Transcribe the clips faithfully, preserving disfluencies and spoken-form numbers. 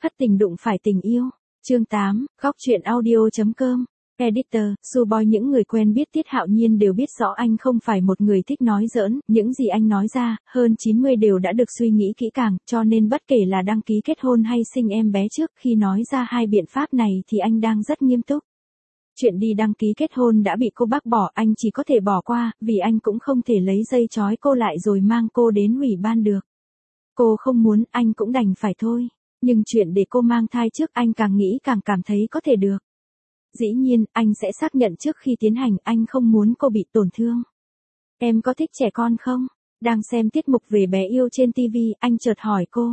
Thất tình đụng phải tình yêu. Chương tám, góc truyện audio chấm com. Editor, Suboy. Những người quen biết Tiết Hạo Nhiên đều biết rõ anh không phải một người thích nói giỡn, những gì anh nói ra, hơn chín mươi đều đã được suy nghĩ kỹ càng, cho nên bất kể là đăng ký kết hôn hay sinh em bé trước, khi nói ra hai biện pháp này thì anh đang rất nghiêm túc. Chuyện đi đăng ký kết hôn đã bị cô bác bỏ, anh chỉ có thể bỏ qua, vì anh cũng không thể lấy dây trói cô lại rồi mang cô đến ủy ban được. Cô không muốn, anh cũng đành phải thôi. Nhưng chuyện để cô mang thai trước anh càng nghĩ càng cảm thấy có thể được. Dĩ nhiên, anh sẽ xác nhận trước khi tiến hành, anh không muốn cô bị tổn thương. Em có thích trẻ con không? Đang xem tiết mục về bé yêu trên ti vi, anh chợt hỏi cô.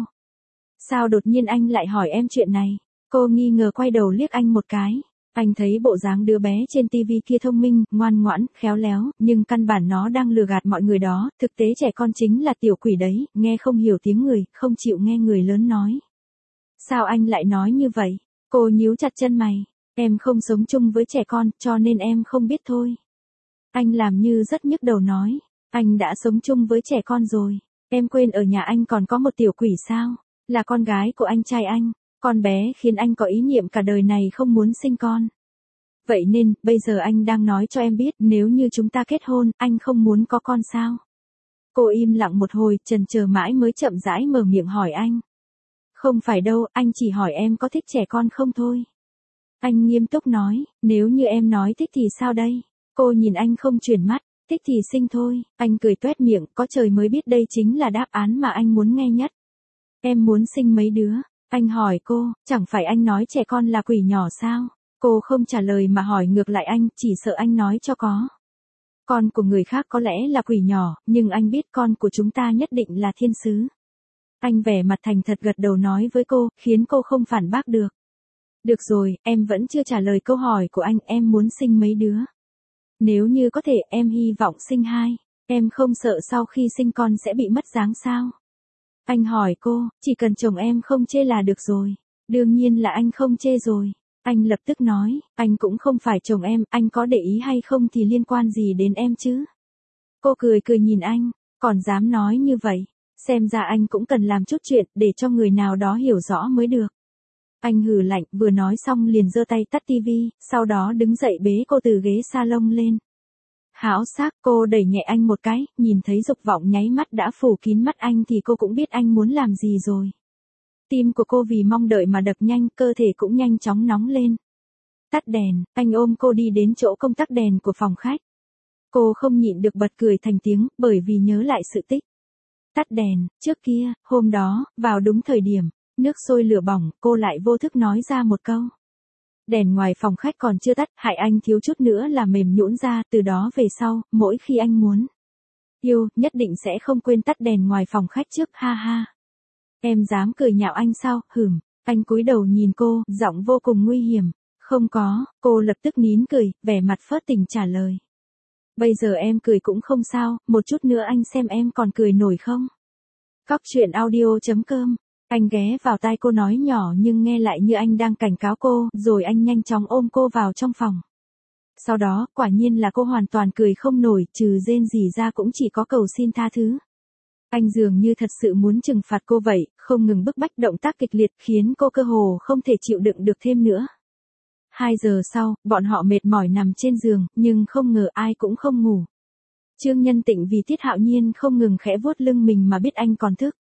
Sao đột nhiên anh lại hỏi em chuyện này? Cô nghi ngờ quay đầu liếc anh một cái. Anh thấy bộ dáng đứa bé trên ti vi kia thông minh, ngoan ngoãn, khéo léo, nhưng căn bản nó đang lừa gạt mọi người đó, thực tế trẻ con chính là tiểu quỷ đấy, nghe không hiểu tiếng người, không chịu nghe người lớn nói. Sao anh lại nói như vậy? Cô nhíu chặt chân mày. Em không sống chung với trẻ con, cho nên em không biết thôi. Anh làm như rất nhức đầu nói. Anh đã sống chung với trẻ con rồi. Em quên ở nhà anh còn có một tiểu quỷ sao? Là con gái của anh trai anh. Con bé khiến anh có ý niệm cả đời này không muốn sinh con. Vậy nên, bây giờ anh đang nói cho em biết, nếu như chúng ta kết hôn, anh không muốn có con sao? Cô im lặng một hồi, chần chờ mãi mới chậm rãi mở miệng hỏi anh. Không phải đâu, anh chỉ hỏi em có thích trẻ con không thôi. Anh nghiêm túc nói, nếu như em nói thích thì sao đây? Cô nhìn anh không chuyển mắt, thích thì sinh thôi. Anh cười toét miệng, có trời mới biết đây chính là đáp án mà anh muốn nghe nhất. Em muốn sinh mấy đứa? Anh hỏi cô, chẳng phải anh nói trẻ con là quỷ nhỏ sao? Cô không trả lời mà hỏi ngược lại anh, chỉ sợ anh nói cho có. Con của người khác có lẽ là quỷ nhỏ, nhưng anh biết con của chúng ta nhất định là thiên sứ. Anh vẻ mặt thành thật gật đầu nói với cô, khiến cô không phản bác được. Được rồi, em vẫn chưa trả lời câu hỏi của anh, em muốn sinh mấy đứa? Nếu như có thể, em hy vọng sinh hai. Em không sợ sau khi sinh con sẽ bị mất dáng sao? Anh hỏi cô, chỉ cần chồng em không chê là được rồi. Đương nhiên là anh không chê rồi. Anh lập tức nói, anh cũng không phải chồng em, anh có để ý hay không thì liên quan gì đến em chứ? Cô cười cười nhìn anh, còn dám nói như vậy. Xem ra anh cũng cần làm chút chuyện để cho người nào đó hiểu rõ mới được. Anh hừ lạnh, vừa nói xong liền giơ tay tắt tivi, sau đó đứng dậy bế cô từ ghế salon lên. Háo sắc, cô đẩy nhẹ anh một cái, nhìn thấy dục vọng nháy mắt đã phủ kín mắt anh thì cô cũng biết anh muốn làm gì rồi. Tim của cô vì mong đợi mà đập nhanh, cơ thể cũng nhanh chóng nóng lên. Tắt đèn, anh ôm cô đi đến chỗ công tắc đèn của phòng khách. Cô không nhịn được bật cười thành tiếng, bởi vì nhớ lại sự tích. Tắt đèn, trước kia, hôm đó, vào đúng thời điểm, nước sôi lửa bỏng, cô lại vô thức nói ra một câu. Đèn ngoài phòng khách còn chưa tắt, hại anh thiếu chút nữa là mềm nhũn ra, từ đó về sau, mỗi khi anh muốn yêu, nhất định sẽ không quên tắt đèn ngoài phòng khách trước, ha ha. Em dám cười nhạo anh sao, hửm, anh cúi đầu nhìn cô, giọng vô cùng nguy hiểm. Không có, cô lập tức nín cười, vẻ mặt phớt tình trả lời. Bây giờ em cười cũng không sao, một chút nữa anh xem em còn cười nổi không? Góc truyện audio chấm com. Anh ghé vào tai cô nói nhỏ nhưng nghe lại như anh đang cảnh cáo cô, rồi anh nhanh chóng ôm cô vào trong phòng. Sau đó, quả nhiên là cô hoàn toàn cười không nổi, trừ rên rỉ ra cũng chỉ có cầu xin tha thứ. Anh dường như thật sự muốn trừng phạt cô vậy, không ngừng bức bách, động tác kịch liệt khiến cô cơ hồ không thể chịu đựng được thêm nữa. Hai giờ sau, bọn họ mệt mỏi nằm trên giường, nhưng không ngờ ai cũng không ngủ. Trương Nhân Tịnh vì Tiết Hạo Nhiên không ngừng khẽ vuốt lưng mình mà biết anh còn thức.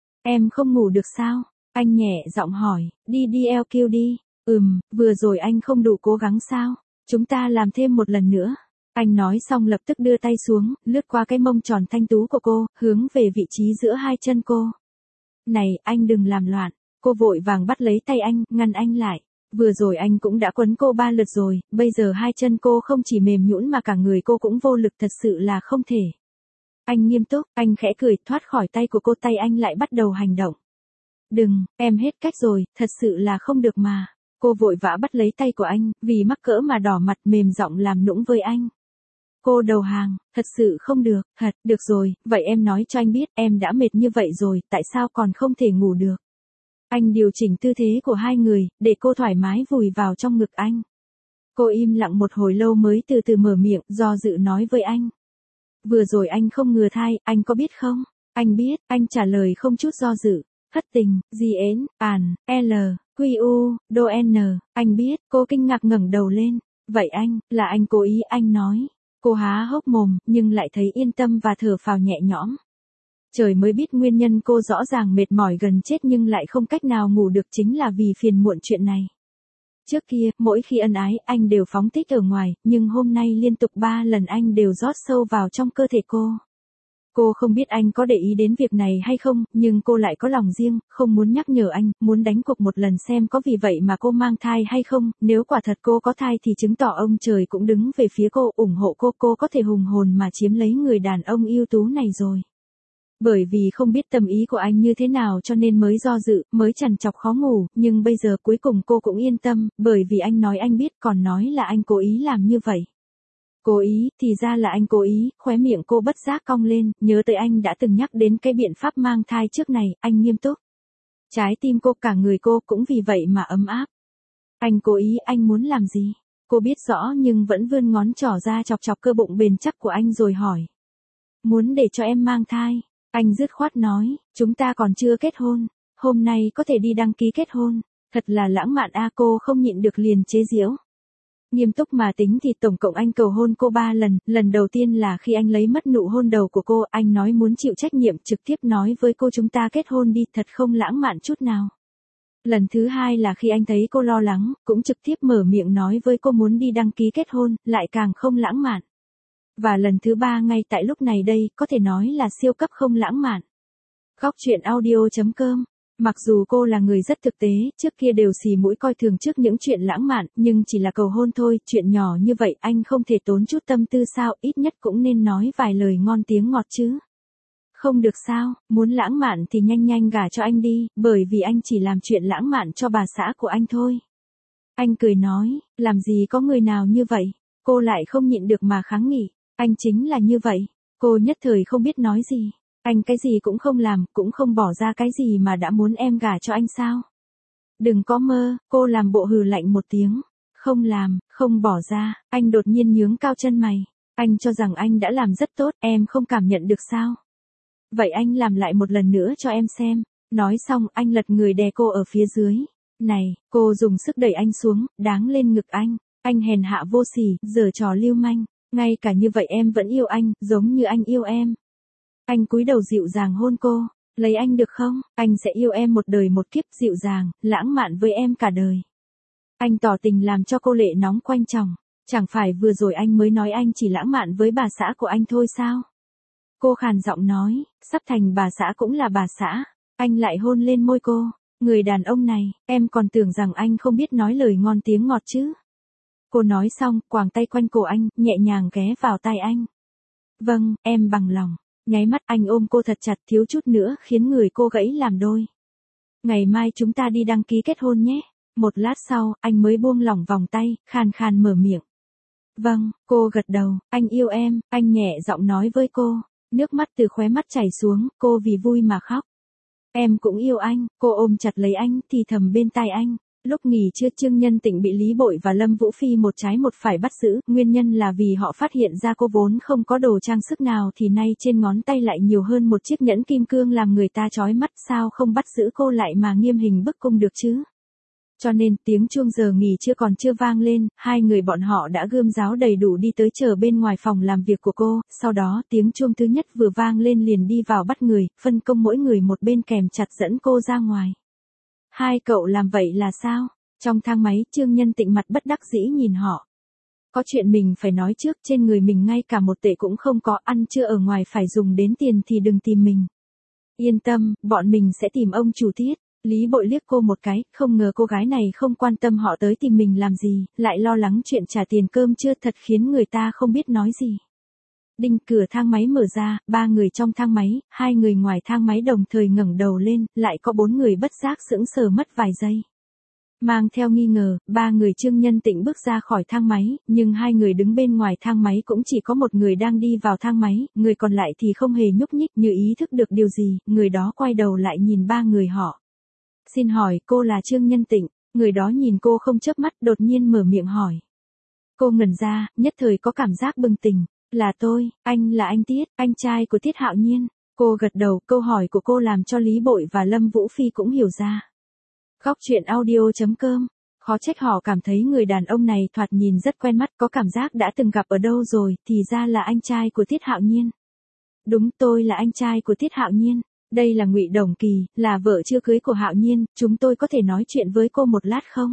Em không ngủ được sao? Anh nhẹ giọng hỏi, đi đi eo kêu đi. Ừm, vừa rồi anh không đủ cố gắng sao? Chúng ta làm thêm một lần nữa. Anh nói xong lập tức đưa tay xuống, lướt qua cái mông tròn thanh tú của cô, hướng về vị trí giữa hai chân cô. Này, anh đừng làm loạn. Cô vội vàng bắt lấy tay anh, ngăn anh lại. Vừa rồi anh cũng đã quấn cô ba lượt rồi, bây giờ hai chân cô không chỉ mềm nhũn mà cả người cô cũng vô lực, thật sự là không thể. Anh nghiêm túc, anh khẽ cười, thoát khỏi tay của cô, tay anh lại bắt đầu hành động. Đừng, em hết cách rồi, thật sự là không được mà. Cô vội vã bắt lấy tay của anh, vì mắc cỡ mà đỏ mặt, mềm giọng làm nũng với anh. Cô đầu hàng, thật sự không được, thật, được rồi, vậy em nói cho anh biết, em đã mệt như vậy rồi, tại sao còn không thể ngủ được? Anh điều chỉnh tư thế của hai người, để cô thoải mái vùi vào trong ngực anh. Cô im lặng một hồi lâu mới từ từ mở miệng, do dự nói với anh. Vừa rồi anh không ngừa thai, anh có biết không? Anh biết, anh trả lời không chút do dự. Thất tình, gì ến, ản, L, Q U, đô N, anh biết, cô kinh ngạc ngẩng đầu lên. Vậy anh, là anh cố ý, anh nói. Cô há hốc mồm, nhưng lại thấy yên tâm và thở phào nhẹ nhõm. Trời mới biết nguyên nhân cô rõ ràng mệt mỏi gần chết nhưng lại không cách nào ngủ được chính là vì phiền muộn chuyện này. Trước kia, mỗi khi ân ái, anh đều phóng thích ở ngoài, nhưng hôm nay liên tục ba lần anh đều rót sâu vào trong cơ thể cô. Cô không biết anh có để ý đến việc này hay không, nhưng cô lại có lòng riêng, không muốn nhắc nhở anh, muốn đánh cuộc một lần xem có vì vậy mà cô mang thai hay không, nếu quả thật cô có thai thì chứng tỏ ông trời cũng đứng về phía cô, ủng hộ cô, cô có thể hùng hồn mà chiếm lấy người đàn ông ưu tú này rồi. Bởi vì không biết tâm ý của anh như thế nào cho nên mới do dự, mới trằn trọc khó ngủ, nhưng bây giờ cuối cùng cô cũng yên tâm, bởi vì anh nói anh biết còn nói là anh cố ý làm như vậy. Cố ý, thì ra là anh cố ý, khóe miệng cô bất giác cong lên, nhớ tới anh đã từng nhắc đến cái biện pháp mang thai trước này, anh nghiêm túc. Trái tim cô cả người cô cũng vì vậy mà ấm áp. Anh cố ý, anh muốn làm gì? Cô biết rõ nhưng vẫn vươn ngón trỏ ra chọc chọc cơ bụng bền chắc của anh rồi hỏi. Muốn để cho em mang thai. Anh dứt khoát nói, chúng ta còn chưa kết hôn, hôm nay có thể đi đăng ký kết hôn, thật là lãng mạn a. Cô không nhịn được liền chế giễu. Nghiêm túc mà tính thì tổng cộng anh cầu hôn cô ba lần, lần đầu tiên là khi anh lấy mất nụ hôn đầu của cô, anh nói muốn chịu trách nhiệm trực tiếp nói với cô chúng ta kết hôn đi, thật không lãng mạn chút nào. Lần thứ hai là khi anh thấy cô lo lắng, cũng trực tiếp mở miệng nói với cô muốn đi đăng ký kết hôn, lại càng không lãng mạn. Và lần thứ ba ngay tại lúc này đây, có thể nói là siêu cấp không lãng mạn. Góc truyện audio chấm com. Mặc dù cô là người rất thực tế, trước kia đều xì mũi coi thường trước những chuyện lãng mạn, nhưng chỉ là cầu hôn thôi, chuyện nhỏ như vậy anh không thể tốn chút tâm tư sao, ít nhất cũng nên nói vài lời ngon tiếng ngọt chứ. Không được sao, muốn lãng mạn thì nhanh nhanh gả cho anh đi, bởi vì anh chỉ làm chuyện lãng mạn cho bà xã của anh thôi. Anh cười nói, làm gì có người nào như vậy, cô lại không nhịn được mà kháng nghị. Anh chính là như vậy. Cô nhất thời không biết nói gì. Anh cái gì cũng không làm, cũng không bỏ ra cái gì mà đã muốn em gả cho anh sao? Đừng có mơ, cô làm bộ hừ lạnh một tiếng. Không làm, không bỏ ra, anh đột nhiên nhướng cao chân mày. Anh cho rằng anh đã làm rất tốt, em không cảm nhận được sao? Vậy anh làm lại một lần nữa cho em xem. Nói xong, anh lật người đè cô ở phía dưới. Này, cô dùng sức đẩy anh xuống, đáng lên ngực anh. Anh hèn hạ vô sỉ, giở trò lưu manh. Ngay cả như vậy em vẫn yêu anh, giống như anh yêu em. Anh cúi đầu dịu dàng hôn cô, lấy anh được không? Anh sẽ yêu em một đời một kiếp, dịu dàng, lãng mạn với em cả đời. Anh tỏ tình làm cho cô lệ nóng quanh chồng. Chẳng phải vừa rồi anh mới nói anh chỉ lãng mạn với bà xã của anh thôi sao? Cô khàn giọng nói, sắp thành bà xã cũng là bà xã. Anh lại hôn lên môi cô. Người đàn ông này, em còn tưởng rằng anh không biết nói lời ngon tiếng ngọt chứ. Cô nói xong, quàng tay quanh cổ anh, nhẹ nhàng ghé vào tai anh. Vâng, em bằng lòng. Nháy mắt anh ôm cô thật chặt, thiếu chút nữa khiến người cô gãy làm đôi. Ngày mai chúng ta đi đăng ký kết hôn nhé. Một lát sau, anh mới buông lỏng vòng tay, khàn khàn mở miệng. Vâng, cô gật đầu, anh yêu em, anh nhẹ giọng nói với cô. Nước mắt từ khóe mắt chảy xuống, cô vì vui mà khóc. Em cũng yêu anh, cô ôm chặt lấy anh, thì thầm bên tai anh. Lúc nghỉ trưa Trương Nhân Tịnh bị Lý Bội và Lâm Vũ Phi một trái một phải bắt giữ, nguyên nhân là vì họ phát hiện ra cô vốn không có đồ trang sức nào thì nay trên ngón tay lại nhiều hơn một chiếc nhẫn kim cương làm người ta chói mắt, sao không bắt giữ cô lại mà nghiêm hình bức cung được chứ? Cho nên tiếng chuông giờ nghỉ trưa còn chưa vang lên, hai người bọn họ đã gươm giáo đầy đủ đi tới chờ bên ngoài phòng làm việc của cô, sau đó tiếng chuông thứ nhất vừa vang lên liền đi vào bắt người, phân công mỗi người một bên kèm chặt dẫn cô ra ngoài. Hai cậu làm vậy là sao? Trong thang máy, Trương Nhân Tịnh mặt bất đắc dĩ nhìn họ. Có chuyện mình phải nói trước, trên người mình ngay cả một tệ cũng không có, ăn chưa ở ngoài phải dùng đến tiền thì đừng tìm mình. Yên tâm, bọn mình sẽ tìm ông chủ Tiết. Lý Bội liếc cô một cái, không ngờ cô gái này không quan tâm họ tới tìm mình làm gì, lại lo lắng chuyện trả tiền cơm trưa, thật khiến người ta không biết nói gì. Đinh, cửa thang máy mở ra, ba người trong thang máy, hai người ngoài thang máy đồng thời ngẩng đầu lên, lại có bốn người bất giác sững sờ mất vài giây. Mang theo nghi ngờ, ba người Trương Nhân Tịnh bước ra khỏi thang máy, nhưng hai người đứng bên ngoài thang máy cũng chỉ có một người đang đi vào thang máy, người còn lại thì không hề nhúc nhích, như ý thức được điều gì, người đó quay đầu lại nhìn ba người họ. Xin hỏi, cô là Trương Nhân Tịnh? Người đó nhìn cô không chớp mắt, đột nhiên mở miệng hỏi. Cô ngẩn ra, nhất thời có cảm giác bừng tỉnh. Là tôi, anh là anh Tiết, anh trai của Tiết Hạo Nhiên. Cô gật đầu, câu hỏi của cô làm cho Lý Bội và Lâm Vũ Phi cũng hiểu ra. Góc truyện audio.com. Khó trách họ cảm thấy người đàn ông này thoạt nhìn rất quen mắt, có cảm giác đã từng gặp ở đâu rồi, thì ra là anh trai của Tiết Hạo Nhiên. Đúng, tôi là anh trai của Tiết Hạo Nhiên. Đây là Ngụy Đồng Kỳ, là vợ chưa cưới của Hạo Nhiên, chúng tôi có thể nói chuyện với cô một lát không?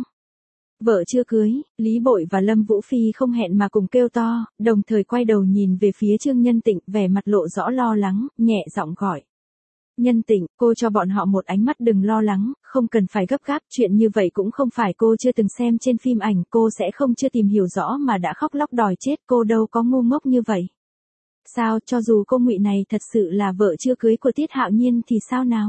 Vợ chưa cưới, Lý Bội và Lâm Vũ Phi không hẹn mà cùng kêu to, đồng thời quay đầu nhìn về phía Trương Nhân Tịnh, vẻ mặt lộ rõ lo lắng, nhẹ giọng gọi. Nhân Tịnh, cô cho bọn họ một ánh mắt, đừng lo lắng, không cần phải gấp gáp, chuyện như vậy cũng không phải cô chưa từng xem trên phim ảnh, cô sẽ không chưa tìm hiểu rõ mà đã khóc lóc đòi chết, cô đâu có ngu ngốc như vậy. Sao, cho dù cô Ngụy này thật sự là vợ chưa cưới của Tiết Hạo Nhiên thì sao nào?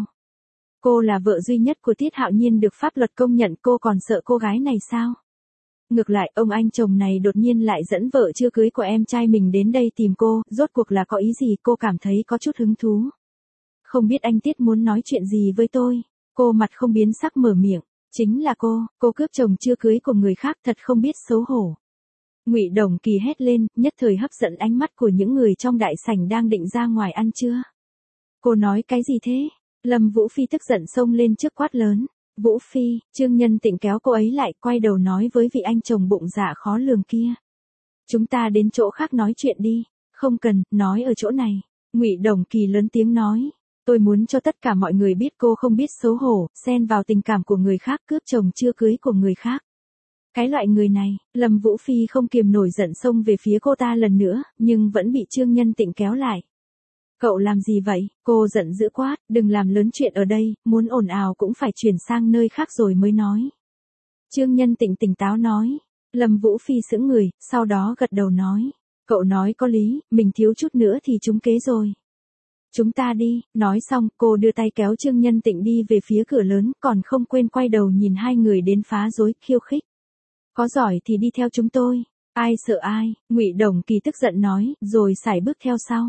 Cô là vợ duy nhất của Tiết Hạo Nhiên được pháp luật công nhận, cô còn sợ cô gái này sao? Ngược lại, ông anh chồng này đột nhiên lại dẫn vợ chưa cưới của em trai mình đến đây tìm cô, rốt cuộc là có ý gì? Cô cảm thấy có chút hứng thú. Không biết anh Tiết muốn nói chuyện gì với tôi? Cô mặt không biến sắc mở miệng. Chính là cô, cô cướp chồng chưa cưới của người khác, thật không biết xấu hổ. Ngụy Đồng Kỳ hét lên, nhất thời hấp dẫn ánh mắt của những người trong đại sảnh đang định ra ngoài ăn trưa. Cô nói cái gì thế? Lâm Vũ Phi tức giận xông lên trước quát lớn. Vũ Phi, Trương Nhân Tịnh kéo cô ấy lại, quay đầu nói với vị anh chồng bụng dạ khó lường kia. Chúng ta đến chỗ khác nói chuyện đi. Không cần, nói ở chỗ này. Ngụy Đồng Kỳ lớn tiếng nói. Tôi muốn cho tất cả mọi người biết cô không biết xấu hổ, xen vào tình cảm của người khác, cướp chồng chưa cưới của người khác. Cái loại người này, Lâm Vũ Phi không kiềm nổi giận xông về phía cô ta lần nữa, nhưng vẫn bị Trương Nhân Tịnh kéo lại. Cậu làm gì vậy? Cô giận dữ quát, đừng làm lớn chuyện ở đây, muốn ồn ào cũng phải chuyển sang nơi khác rồi mới nói. Trương Nhân Tịnh tỉnh táo nói. Lâm Vũ Phi sững người, sau đó gật đầu nói. Cậu nói có lý, mình thiếu chút nữa thì trúng kế rồi. Chúng ta đi, nói xong, cô đưa tay kéo Trương Nhân Tịnh đi về phía cửa lớn, còn không quên quay đầu nhìn hai người đến phá rối, khiêu khích. Có giỏi thì đi theo chúng tôi, ai sợ ai? Ngụy Đồng Kỳ tức giận nói, rồi sải bước theo sau.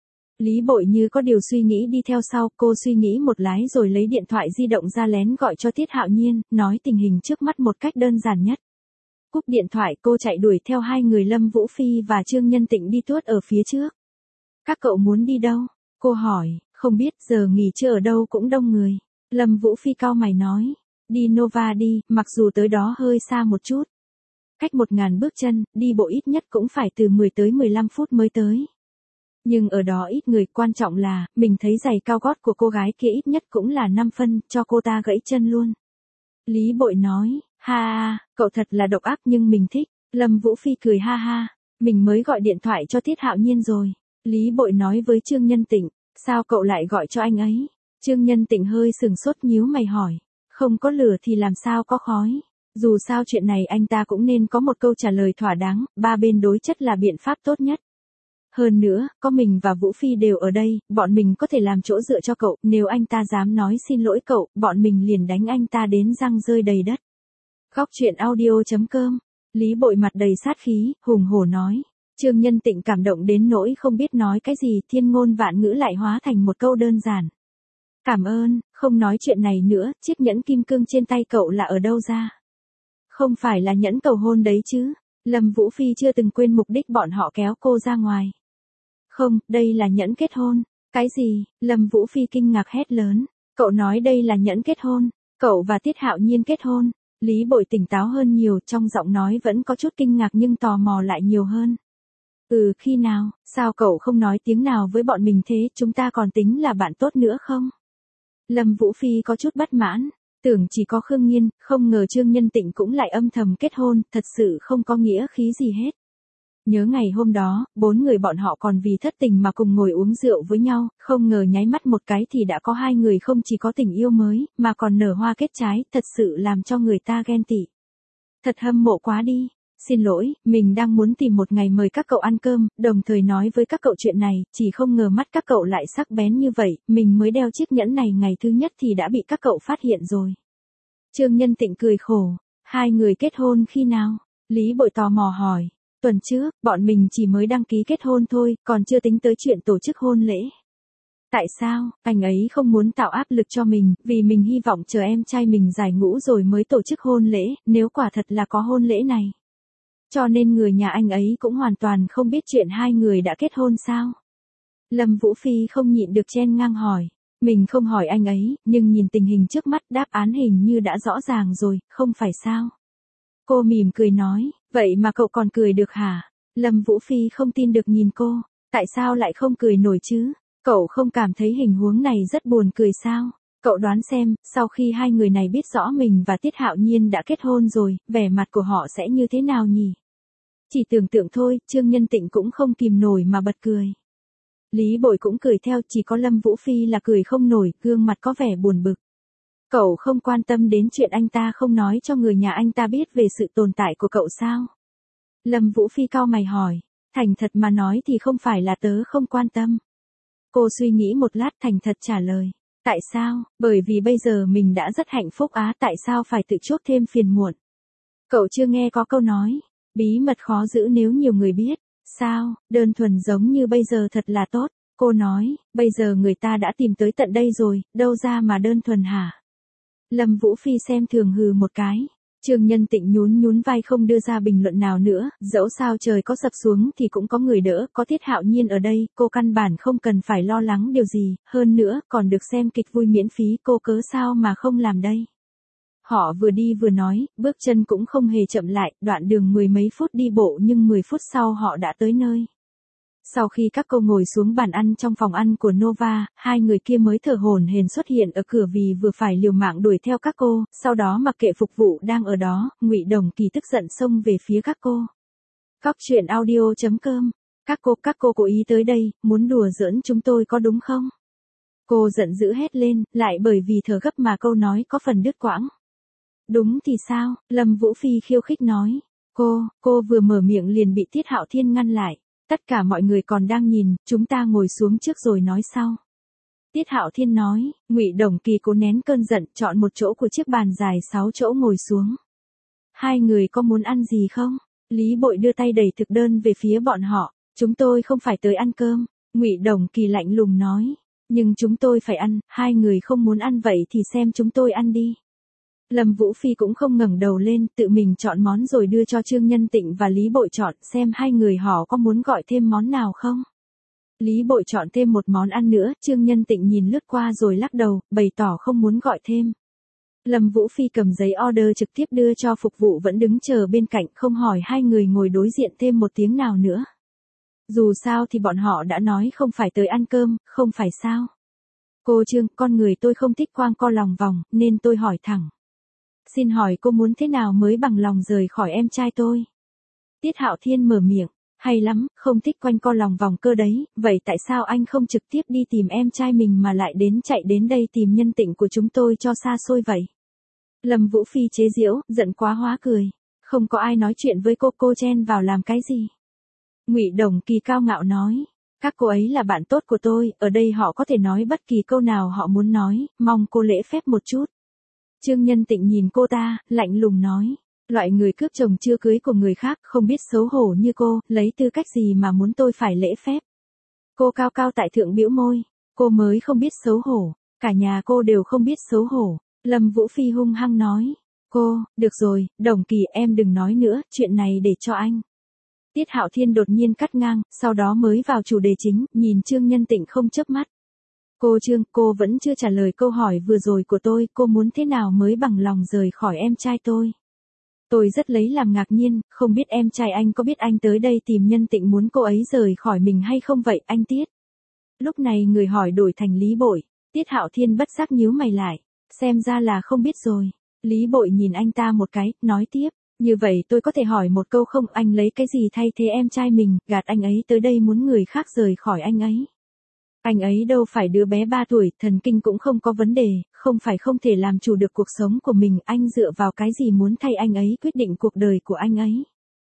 Lý Bội như có điều suy nghĩ đi theo sau, cô suy nghĩ một lát rồi lấy điện thoại di động ra lén gọi cho Tiết Hạo Nhiên, nói tình hình trước mắt một cách đơn giản nhất. Cúp điện thoại, cô chạy đuổi theo hai người Lâm Vũ Phi và Trương Nhân Tịnh đi tuốt ở phía trước. Các cậu muốn đi đâu? Cô hỏi, không biết, giờ nghỉ trưa ở đâu cũng đông người. Lâm Vũ Phi cau mày nói, đi Nova đi, mặc dù tới đó hơi xa một chút. Cách một ngàn bước chân, đi bộ ít nhất cũng phải từ mười tới mười lăm phút mới tới. Nhưng ở đó ít người, quan trọng là, mình thấy giày cao gót của cô gái kia ít nhất cũng là năm phân, cho cô ta gãy chân luôn. Lý Bội nói, ha ha, cậu thật là độc ác nhưng mình thích. Lâm Vũ Phi cười ha ha, mình mới gọi điện thoại cho Tiết Hạo Nhiên rồi. Lý Bội nói với Trương Nhân Tịnh, sao cậu lại gọi cho anh ấy? Trương Nhân Tịnh hơi sừng sốt nhíu mày hỏi, không có lửa thì làm sao có khói? Dù sao chuyện này anh ta cũng nên có một câu trả lời thỏa đáng, ba bên đối chất là biện pháp tốt nhất. Hơn nữa, có mình và Vũ Phi đều ở đây, bọn mình có thể làm chỗ dựa cho cậu, nếu anh ta dám nói xin lỗi cậu, bọn mình liền đánh anh ta đến răng rơi đầy đất. Góc truyện audio.com. Lý Bội mặt đầy sát khí, hùng hổ nói. Trương Nhân Tịnh cảm động đến nỗi không biết nói cái gì, thiên ngôn vạn ngữ lại hóa thành một câu đơn giản. Cảm ơn, không nói chuyện này nữa, chiếc nhẫn kim cương trên tay cậu là ở đâu ra? Không phải là nhẫn cầu hôn đấy chứ? Lâm Vũ Phi chưa từng quên mục đích bọn họ kéo cô ra ngoài. Không, đây là nhẫn kết hôn. Cái gì? Lâm Vũ Phi kinh ngạc hét lớn. Cậu nói đây là nhẫn kết hôn. Cậu và Tiết Hạo Nhiên kết hôn. Lý Bội tỉnh táo hơn nhiều, trong giọng nói vẫn có chút kinh ngạc nhưng tò mò lại nhiều hơn. Ừ, khi nào? Sao cậu không nói tiếng nào với bọn mình thế, chúng ta còn tính là bạn tốt nữa không? Lâm Vũ Phi có chút bất mãn. Tưởng chỉ có Khương Nghiên, không ngờ Trương Nhân Tịnh cũng lại âm thầm kết hôn, thật sự không có nghĩa khí gì hết. Nhớ ngày hôm đó, bốn người bọn họ còn vì thất tình mà cùng ngồi uống rượu với nhau, không ngờ nháy mắt một cái thì đã có hai người không chỉ có tình yêu mới, mà còn nở hoa kết trái, thật sự làm cho người ta ghen tị. Thật hâm mộ quá đi. Xin lỗi, mình đang muốn tìm một ngày mời các cậu ăn cơm, đồng thời nói với các cậu chuyện này, chỉ không ngờ mắt các cậu lại sắc bén như vậy, mình mới đeo chiếc nhẫn này ngày thứ nhất thì đã bị các cậu phát hiện rồi. Trương Nhân Tịnh cười khổ, hai người kết hôn khi nào? Lý Bội tò mò hỏi, tuần trước, bọn mình chỉ mới đăng ký kết hôn thôi, còn chưa tính tới chuyện tổ chức hôn lễ. Tại sao, anh ấy không muốn tạo áp lực cho mình, vì mình hy vọng chờ em trai mình giải ngũ rồi mới tổ chức hôn lễ, nếu quả thật là có hôn lễ này. Cho nên người nhà anh ấy cũng hoàn toàn không biết chuyện hai người đã kết hôn sao? Lâm Vũ Phi không nhịn được chen ngang hỏi. Mình không hỏi anh ấy, nhưng nhìn tình hình trước mắt đáp án hình như đã rõ ràng rồi, không phải sao? Cô mỉm cười nói, vậy mà cậu còn cười được hả? Lâm Vũ Phi không tin được nhìn cô, tại sao lại không cười nổi chứ? Cậu không cảm thấy hình huống này rất buồn cười sao? Cậu đoán xem, sau khi hai người này biết rõ mình và Tiết Hạo Nhiên đã kết hôn rồi, vẻ mặt của họ sẽ như thế nào nhỉ? Chỉ tưởng tượng thôi, Trương Nhân Tịnh cũng không kìm nổi mà bật cười. Lý Bội cũng cười theo, chỉ có Lâm Vũ Phi là cười không nổi, gương mặt có vẻ buồn bực. Cậu không quan tâm đến chuyện anh ta không nói cho người nhà anh ta biết về sự tồn tại của cậu sao? Lâm Vũ Phi cau mày hỏi, thành thật mà nói thì không phải là tớ không quan tâm. Cô suy nghĩ một lát thành thật trả lời, tại sao? Bởi vì bây giờ mình đã rất hạnh phúc á, tại sao phải tự chuốc thêm phiền muộn? Cậu chưa nghe có câu nói, bí mật khó giữ nếu nhiều người biết. Sao, đơn thuần giống như bây giờ thật là tốt. Cô nói, bây giờ người ta đã tìm tới tận đây rồi, đâu ra mà đơn thuần hả? Lâm Vũ Phi xem thường hừ một cái. Trương Nhân Tịnh nhún nhún vai không đưa ra bình luận nào nữa, dẫu sao trời có sập xuống thì cũng có người đỡ, có Tiết Hạo Nhiên ở đây, cô căn bản không cần phải lo lắng điều gì, hơn nữa, còn được xem kịch vui miễn phí, cô cớ sao mà không làm đây? Họ vừa đi vừa nói, bước chân cũng không hề chậm lại, đoạn đường mười mấy phút đi bộ nhưng mười phút sau họ đã tới nơi. Sau khi các cô ngồi xuống bàn ăn trong phòng ăn của Nova, hai người kia mới thở hổn hển xuất hiện ở cửa vì vừa phải liều mạng đuổi theo các cô, sau đó mặc kệ phục vụ đang ở đó, Ngụy Đồng Kỳ tức giận xông về phía các cô. Cóc truyện audio chấm com, các cô, các cô cố ý tới đây, muốn đùa giỡn chúng tôi có đúng không? Cô giận dữ hét lên, lại bởi vì thở gấp mà câu nói có phần đứt quãng. Đúng thì sao? Lâm Vũ Phi khiêu khích nói. Cô, cô vừa mở miệng liền bị Tiết Hạo Thiên ngăn lại. Tất cả mọi người còn đang nhìn, chúng ta ngồi xuống trước rồi nói sau. Tiết Hạo Thiên nói, Ngụy Đồng Kỳ cố nén cơn giận, chọn một chỗ của chiếc bàn dài sáu chỗ ngồi xuống. Hai người có muốn ăn gì không? Lý Bội đưa tay đẩy thực đơn về phía bọn họ. Chúng tôi không phải tới ăn cơm. Ngụy Đồng Kỳ lạnh lùng nói. Nhưng chúng tôi phải ăn, hai người không muốn ăn vậy thì xem chúng tôi ăn đi. Lâm Vũ Phi cũng không ngẩng đầu lên, tự mình chọn món rồi đưa cho Trương Nhân Tịnh và Lý Bội chọn, xem hai người họ có muốn gọi thêm món nào không. Lý Bội chọn thêm một món ăn nữa, Trương Nhân Tịnh nhìn lướt qua rồi lắc đầu, bày tỏ không muốn gọi thêm. Lâm Vũ Phi cầm giấy order trực tiếp đưa cho phục vụ vẫn đứng chờ bên cạnh, không hỏi hai người ngồi đối diện thêm một tiếng nào nữa. Dù sao thì bọn họ đã nói không phải tới ăn cơm, không phải sao. Cô Trương, con người tôi không thích quang co lòng vòng, nên tôi hỏi thẳng. Xin hỏi cô muốn thế nào mới bằng lòng rời khỏi em trai tôi? Tiết Hạo Thiên mở miệng, hay lắm, không thích quanh co lòng vòng cơ đấy, vậy tại sao anh không trực tiếp đi tìm em trai mình mà lại đến chạy đến đây tìm Nhân Tịnh của chúng tôi cho xa xôi vậy? Lâm Vũ Phi chế giễu, giận quá hóa cười, không có ai nói chuyện với cô, cô chen vào làm cái gì? Ngụy Đồng Kỳ cao ngạo nói, các cô ấy là bạn tốt của tôi, ở đây họ có thể nói bất kỳ câu nào họ muốn nói, mong cô lễ phép một chút. Trương Nhân Tịnh nhìn cô ta, lạnh lùng nói, loại người cướp chồng chưa cưới của người khác không biết xấu hổ như cô, lấy tư cách gì mà muốn tôi phải lễ phép. Cô cao cao tại thượng bĩu môi, cô mới không biết xấu hổ, cả nhà cô đều không biết xấu hổ. Lâm Vũ Phi hung hăng nói, cô, được rồi, Đồng Kỳ em đừng nói nữa, chuyện này để cho anh. Tiết Hạo Thiên đột nhiên cắt ngang, sau đó mới vào chủ đề chính, nhìn Trương Nhân Tịnh không chớp mắt. Cô Trương, cô vẫn chưa trả lời câu hỏi vừa rồi của tôi, cô muốn thế nào mới bằng lòng rời khỏi em trai tôi? Tôi rất lấy làm ngạc nhiên, không biết em trai anh có biết anh tới đây tìm Nhân Tịnh muốn cô ấy rời khỏi mình hay không vậy, anh Tiết? Lúc này người hỏi đổi thành Lý Bội, Tiết Hạo Thiên bất giác nhíu mày lại, xem ra là không biết rồi. Lý Bội nhìn anh ta một cái, nói tiếp, như vậy tôi có thể hỏi một câu không, anh lấy cái gì thay thế em trai mình, gạt anh ấy tới đây muốn người khác rời khỏi anh ấy? Anh ấy đâu phải đứa bé ba tuổi, thần kinh cũng không có vấn đề, không phải không thể làm chủ được cuộc sống của mình, anh dựa vào cái gì muốn thay anh ấy quyết định cuộc đời của anh ấy?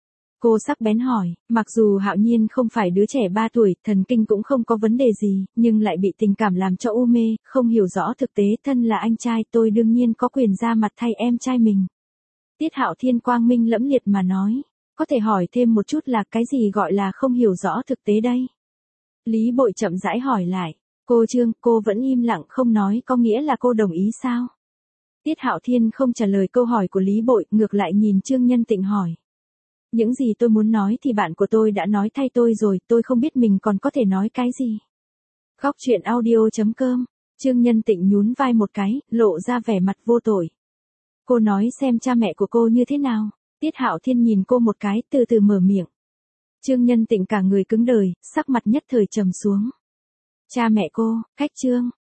Cô sắc bén hỏi, mặc dù Hạo Nhiên không phải đứa trẻ ba tuổi, thần kinh cũng không có vấn đề gì, nhưng lại bị tình cảm làm cho u mê, không hiểu rõ thực tế, thân là anh trai tôi đương nhiên có quyền ra mặt thay em trai mình. Tiết Hạo Thiên quang minh lẫm liệt mà nói, có thể hỏi thêm một chút là cái gì gọi là không hiểu rõ thực tế đây? Lý Bội chậm rãi hỏi lại, cô Trương, cô vẫn im lặng không nói có nghĩa là cô đồng ý sao? Tiết Hạo Thiên không trả lời câu hỏi của Lý Bội, ngược lại nhìn Trương Nhân Tịnh hỏi. Những gì tôi muốn nói thì bạn của tôi đã nói thay tôi rồi, tôi không biết mình còn có thể nói cái gì. Góc chuyện audio chấm com. Trương Nhân Tịnh nhún vai một cái, lộ ra vẻ mặt vô tội. Cô nói xem cha mẹ của cô như thế nào. Tiết Hạo Thiên nhìn cô một cái, từ từ mở miệng. Trương Nhân Tịnh cả người cứng đờ, sắc mặt nhất thời trầm xuống. Cha mẹ cô, Khách Trương,